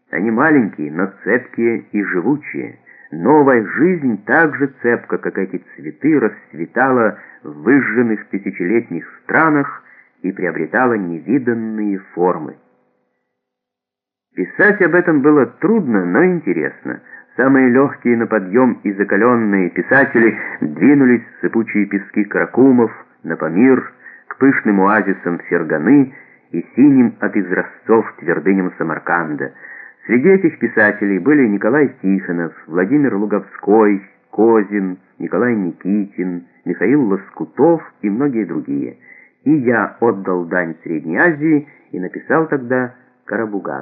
Они маленькие, но цепкие и живучие. Новая жизнь так же цепка, как эти цветы, расцветала в выжженных тысячелетних странах и приобретала невиданные формы. Писать об этом было трудно, но интересно. Самые легкие на подъем и закаленные писатели двинулись в сыпучие пески Каракумов, на Памир, к пышным оазисам Ферганы и синим от изразцов твердыням Самарканда. Среди этих писателей были Николай Тихонов, Владимир Луговской, Козин, Николай Никитин, Михаил Лоскутов и многие другие. И я отдал дань Средней Азии и написал тогда «Карабугаз».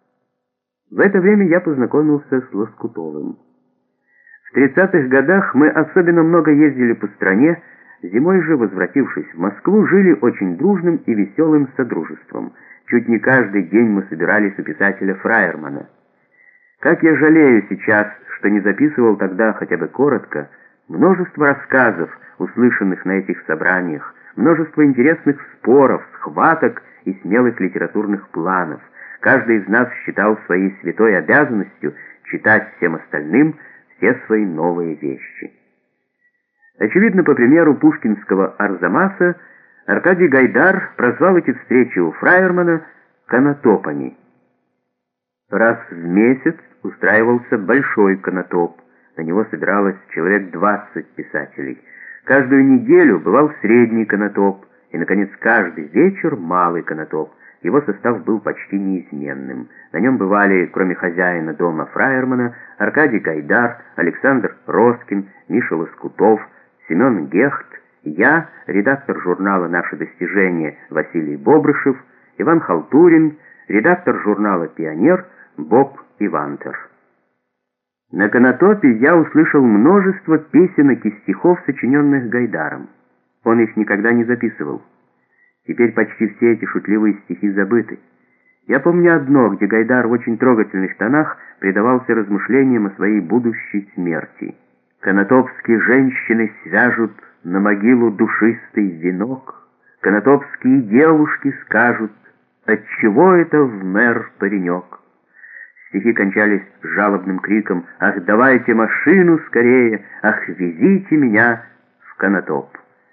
В это время я познакомился с Лоскутовым. В 30-х годах мы особенно много ездили по стране, зимой же, возвратившись в Москву, жили очень дружным и веселым содружеством. Чуть не каждый день мы собирались у писателя Фраермана. Как я жалею сейчас, что не записывал тогда хотя бы коротко множество рассказов, услышанных на этих собраниях, множество интересных споров, схваток и смелых литературных планов. Каждый из нас считал своей святой обязанностью читать всем остальным все свои новые вещи. Очевидно, по примеру пушкинского Арзамаса, Аркадий Гайдар прозвал эти встречи у Фраермана «канатопами». Раз в месяц устраивался большой канатоп. На него собиралось человек 20 писателей. Каждую неделю бывал средний канатоп, и, наконец, каждый вечер малый канатоп. Его состав был почти неизменным. На нем бывали, кроме хозяина дома Фраермана, Аркадий Гайдар, Александр Роскин, Миша Лоскутов, Семен Гехт, я, редактор журнала «Наши достижения» Василий Бобрышев, Иван Халтурин, редактор журнала «Пионер» Боб Ивантер. На канатопе я услышал множество песенок и стихов, сочиненных Гайдаром. Он их никогда не записывал. Теперь почти все эти шутливые стихи забыты. Я помню одно, где Гайдар в очень трогательных тонах предавался размышлениям о своей будущей смерти. «Канатопские женщины свяжут на могилу душистый венок, канатопские девушки скажут, отчего это в мэр паренек». Стихи кончались жалобным криком «Ах, давайте машину скорее! Ах, везите меня в канатоп!».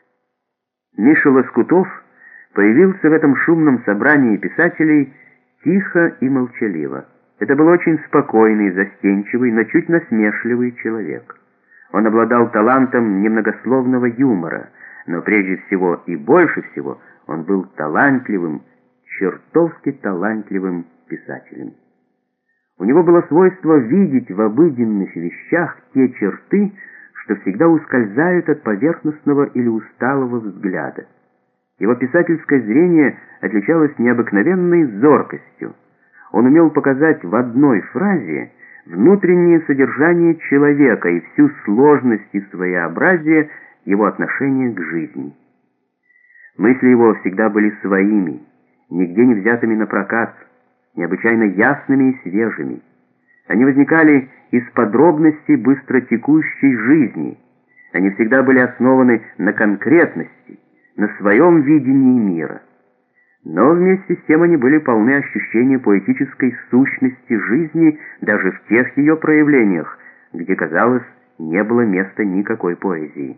Миша Лоскутов появился в этом шумном собрании писателей тихо и молчаливо. Это был очень спокойный, застенчивый, но чуть насмешливый человек. Он обладал талантом немногословного юмора, но прежде всего и больше всего он был талантливым, чертовски талантливым писателем. У него было свойство видеть в обыденных вещах те черты, что всегда ускользают от поверхностного или усталого взгляда. Его писательское зрение отличалось необыкновенной зоркостью. Он умел показать в одной фразе внутреннее содержание человека и всю сложность и своеобразие его отношения к жизни. Мысли его всегда были своими, нигде не взятыми на прокат, необычайно ясными и свежими. Они возникали из подробностей быстротекущей жизни. Они всегда были основаны на конкретности, на своем видении мира. Но вместе с тем они были полны ощущения поэтической сущности жизни даже в тех ее проявлениях, где, казалось, не было места никакой поэзии.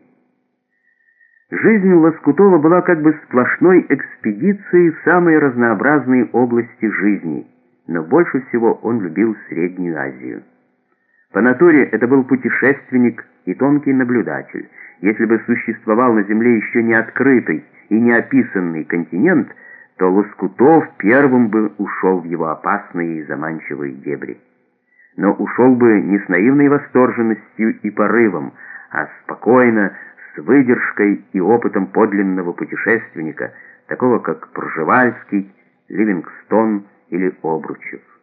Жизнь Лоскутова была как бы сплошной экспедицией в самые разнообразные области жизни, но больше всего он любил Среднюю Азию. По натуре это был путешественник и тонкий наблюдатель. Если бы существовал на Земле еще не открытый и не описанный континент, то Лоскутов первым бы ушел в его опасные и заманчивые дебри. Но ушел бы не с наивной восторженностью и порывом, а спокойно, с выдержкой и опытом подлинного путешественника, такого как Пржевальский, Ливингстон или Обручев.